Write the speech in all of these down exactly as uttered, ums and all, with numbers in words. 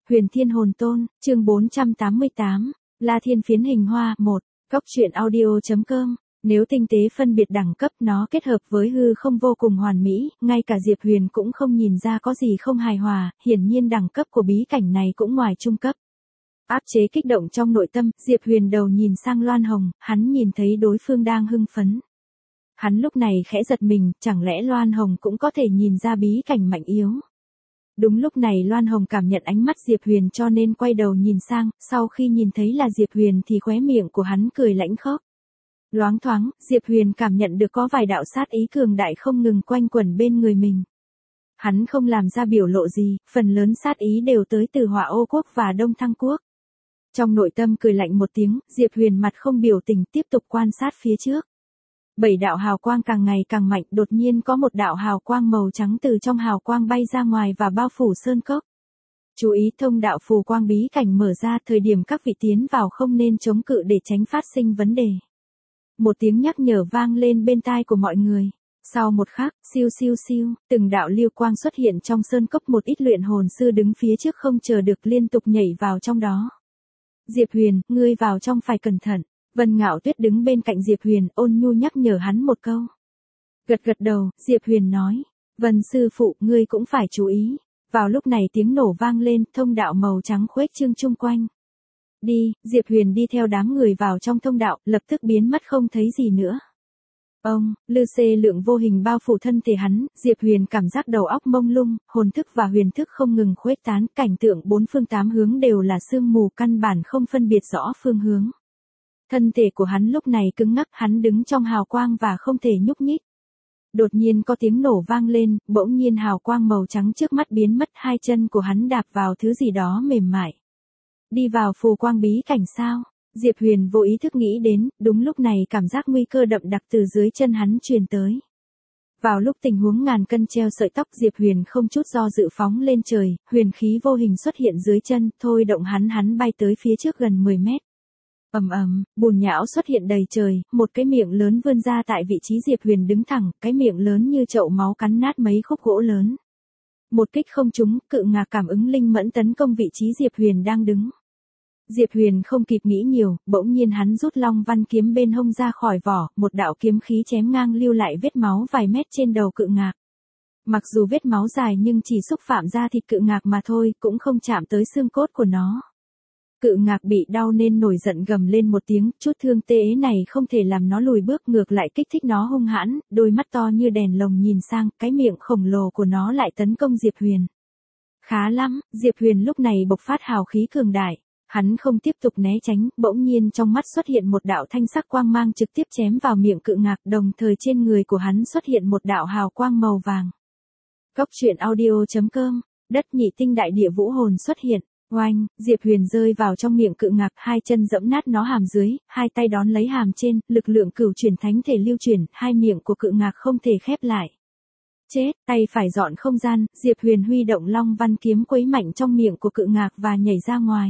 Huyền Thiên Hồn Tôn, chương bốn trăm tám mươi tám, La Thiên Phiến Hình Hoa, một, Cóc truyện audio.com. Nếu tinh tế phân biệt đẳng cấp nó kết hợp với hư không vô cùng hoàn mỹ, ngay cả Diệp Huyền cũng không nhìn ra có gì không hài hòa, hiển nhiên đẳng cấp của bí cảnh này cũng ngoài trung cấp. Áp chế kích động trong nội tâm, Diệp Huyền đầu nhìn sang Loan Hồng, hắn nhìn thấy đối phương đang hưng phấn. Hắn lúc này khẽ giật mình, chẳng lẽ Loan Hồng cũng có thể nhìn ra bí cảnh mạnh yếu. Đúng lúc này Loan Hồng cảm nhận ánh mắt Diệp Huyền cho nên quay đầu nhìn sang, sau khi nhìn thấy là Diệp Huyền thì khóe miệng của hắn cười lãnh khốc. Loáng thoáng, Diệp Huyền cảm nhận được có vài đạo sát ý cường đại không ngừng quanh quẩn bên người mình. Hắn không làm ra biểu lộ gì, phần lớn sát ý đều tới từ Hỏa Ô Quốc và Đông Thăng Quốc. Trong nội tâm cười lạnh một tiếng, Diệp Huyền mặt không biểu tình tiếp tục quan sát phía trước. Bảy đạo hào quang càng ngày càng mạnh, đột nhiên có một đạo hào quang màu trắng từ trong hào quang bay ra ngoài và bao phủ sơn cốc. Chú ý thông đạo phù quang bí cảnh mở ra, thời điểm các vị tiến vào không nên chống cự để tránh phát sinh vấn đề. Một tiếng nhắc nhở vang lên bên tai của mọi người. Sau một khắc, siêu siêu siêu, từng đạo lưu quang xuất hiện trong sơn cốc, một ít luyện hồn sư đứng phía trước không chờ được liên tục nhảy vào trong đó. Diệp Huyền, ngươi vào trong phải cẩn thận. Vân Ngạo Tuyết đứng bên cạnh Diệp Huyền, ôn nhu nhắc nhở hắn một câu. Gật gật đầu, Diệp Huyền nói, Vân sư phụ, ngươi cũng phải chú ý. Vào lúc này tiếng nổ vang lên, thông đạo màu trắng khuếch trương chung quanh. Đi, Diệp Huyền đi theo đám người vào trong thông đạo, lập tức biến mất không thấy gì nữa. Ông, lư xê lượng vô hình bao phủ thân thể hắn, Diệp Huyền cảm giác đầu óc mông lung, hồn thức và huyền thức không ngừng khuếch tán, cảnh tượng bốn phương tám hướng đều là sương mù, căn bản không phân biệt rõ phương hướng. Thân thể của hắn lúc này cứng ngắc, hắn đứng trong hào quang và không thể nhúc nhích. Đột nhiên có tiếng nổ vang lên, bỗng nhiên hào quang màu trắng trước mắt biến mất, hai chân của hắn đạp vào thứ gì đó mềm mại. Đi vào phù quang bí cảnh sao? Diệp Huyền vô ý thức nghĩ đến, đúng lúc này cảm giác nguy cơ đậm đặc từ dưới chân hắn truyền tới. Vào lúc tình huống ngàn cân treo sợi tóc, Diệp Huyền không chút do dự phóng lên trời, huyền khí vô hình xuất hiện dưới chân, thôi động hắn hắn bay tới phía trước gần mười mét. Ầm ầm, bùn nhão xuất hiện đầy trời, một cái miệng lớn vươn ra tại vị trí Diệp Huyền đứng thẳng, cái miệng lớn như chậu máu cắn nát mấy khúc gỗ lớn. Một kích không trúng, cự ngạc cảm ứng linh mẫn tấn công vị trí Diệp Huyền đang đứng. Diệp Huyền không kịp nghĩ nhiều, bỗng nhiên hắn rút Long Văn kiếm bên hông ra khỏi vỏ, một đạo kiếm khí chém ngang lưu lại vết máu vài mét trên đầu cự ngạc. Mặc dù vết máu dài nhưng chỉ xúc phạm da thịt cự ngạc mà thôi, cũng không chạm tới xương cốt của nó. Cự ngạc bị đau nên nổi giận gầm lên một tiếng, chút thương tê này không thể làm nó lùi bước, ngược lại kích thích nó hung hãn, đôi mắt to như đèn lồng nhìn sang, cái miệng khổng lồ của nó lại tấn công Diệp Huyền. Khá lắm, Diệp Huyền lúc này bộc phát hào khí cường đại. Hắn không tiếp tục né tránh, bỗng nhiên trong mắt xuất hiện một đạo thanh sắc quang mang trực tiếp chém vào miệng cự ngạc, đồng thời trên người của hắn xuất hiện một đạo hào quang màu vàng. Cóc truyện audio.com, đất nhị tinh đại địa vũ hồn xuất hiện. Oanh, Diệp Huyền rơi vào trong miệng cự ngạc, hai chân giẫm nát nó hàm dưới, hai tay đón lấy hàm trên, lực lượng cửu chuyển thánh thể lưu chuyển, hai miệng của cự ngạc không thể khép lại. Chết, tay phải dọn không gian, Diệp Huyền huy động Long Văn kiếm quấy mạnh trong miệng của cự ngạc và nhảy ra ngoài.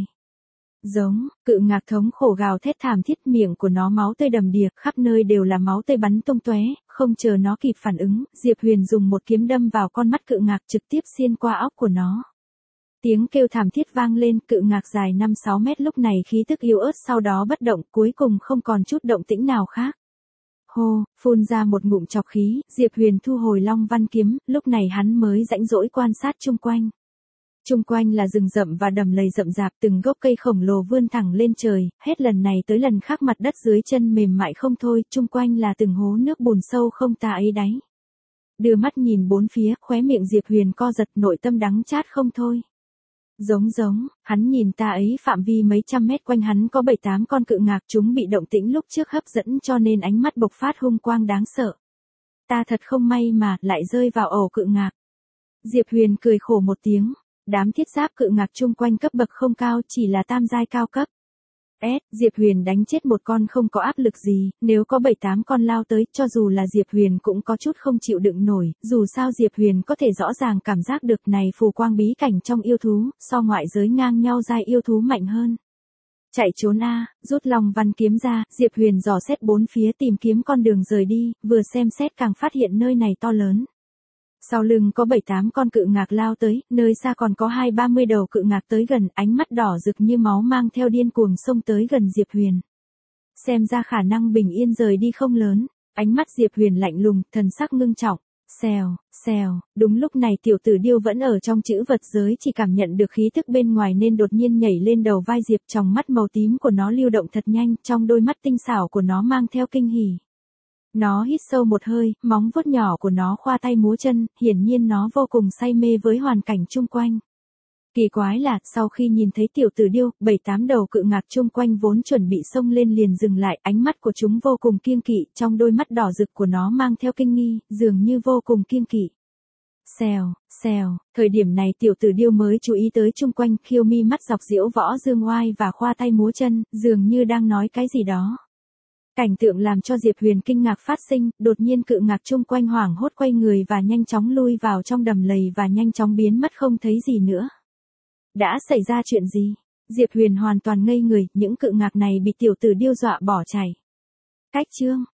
Giống, cự ngạc thống khổ gào thét thảm thiết, miệng của nó máu tươi đầm đìa, khắp nơi đều là máu tươi bắn tung tóe, không chờ nó kịp phản ứng, Diệp Huyền dùng một kiếm đâm vào con mắt cự ngạc trực tiếp xuyên qua óc của nó. Tiếng kêu thảm thiết vang lên, cự ngạc dài năm sáu mét lúc này khí tức yếu ớt, sau đó bất động, cuối cùng không còn chút động tĩnh nào khác. Hô, phun ra một ngụm trọc khí, Diệp Huyền thu hồi Long Văn kiếm, lúc này hắn mới rãnh rỗi quan sát chung quanh. Chung quanh là rừng rậm và đầm lầy rậm rạp, từng gốc cây khổng lồ vươn thẳng lên trời, hết lần này tới lần khác mặt đất dưới chân mềm mại không thôi, chung quanh là từng hố nước bùn sâu không tà ấy đáy. Đưa mắt nhìn bốn phía, khóe miệng Diệp Huyền co giật, nội tâm đắng chát không thôi. Giống giống, hắn nhìn ta ấy, phạm vi mấy trăm mét quanh hắn có bảy tám con cự ngạc, chúng bị động tĩnh lúc trước hấp dẫn cho nên ánh mắt bộc phát hung quang đáng sợ. Ta thật không may mà, lại rơi vào ổ cự ngạc. Diệp Huyền cười khổ một tiếng. Đám thiết giáp cự ngạc chung quanh cấp bậc không cao, chỉ là tam giai cao cấp. S, Diệp Huyền đánh chết một con không có áp lực gì, nếu có bảy tám con lao tới, cho dù là Diệp Huyền cũng có chút không chịu đựng nổi, dù sao Diệp Huyền có thể rõ ràng cảm giác được này phù quang bí cảnh trong yêu thú, so ngoại giới ngang nhau giai yêu thú mạnh hơn. Chạy trốn a, rút Long Văn kiếm ra, Diệp Huyền dò xét bốn phía tìm kiếm con đường rời đi, vừa xem xét càng phát hiện nơi này to lớn. Sau lưng có bảy tám con cự ngạc lao tới, nơi xa còn có hai ba mươi đầu cự ngạc tới gần, ánh mắt đỏ rực như máu mang theo điên cuồng xông tới gần Diệp Huyền. Xem ra khả năng bình yên rời đi không lớn, ánh mắt Diệp Huyền lạnh lùng, thần sắc ngưng trọng. Xèo, xèo, đúng lúc này tiểu tử điêu vẫn ở trong chữ vật giới chỉ cảm nhận được khí thức bên ngoài nên đột nhiên nhảy lên đầu vai Diệp, trong mắt màu tím của nó lưu động thật nhanh, trong đôi mắt tinh xảo của nó mang theo kinh hỉ. Nó hít sâu một hơi, móng vuốt nhỏ của nó khoa tay múa chân, hiển nhiên nó vô cùng say mê với hoàn cảnh chung quanh. Kỳ quái là, sau khi nhìn thấy tiểu tử điêu, bảy tám đầu cự ngạc chung quanh vốn chuẩn bị xông lên liền dừng lại, ánh mắt của chúng vô cùng kiêng kỵ, trong đôi mắt đỏ rực của nó mang theo kinh nghi, dường như vô cùng kiêng kỵ. Xèo, xèo, thời điểm này tiểu tử điêu mới chú ý tới chung quanh, khiêu mi mắt dọc diễu võ dương oai và khoa tay múa chân, dường như đang nói cái gì đó. Cảnh tượng làm cho Diệp Huyền kinh ngạc phát sinh, đột nhiên cự ngạc chung quanh hoảng hốt quay người và nhanh chóng lui vào trong đầm lầy và nhanh chóng biến mất không thấy gì nữa. Đã xảy ra chuyện gì? Diệp Huyền hoàn toàn ngây người, những cự ngạc này bị tiểu tử điêu dọa bỏ chạy. Cách chương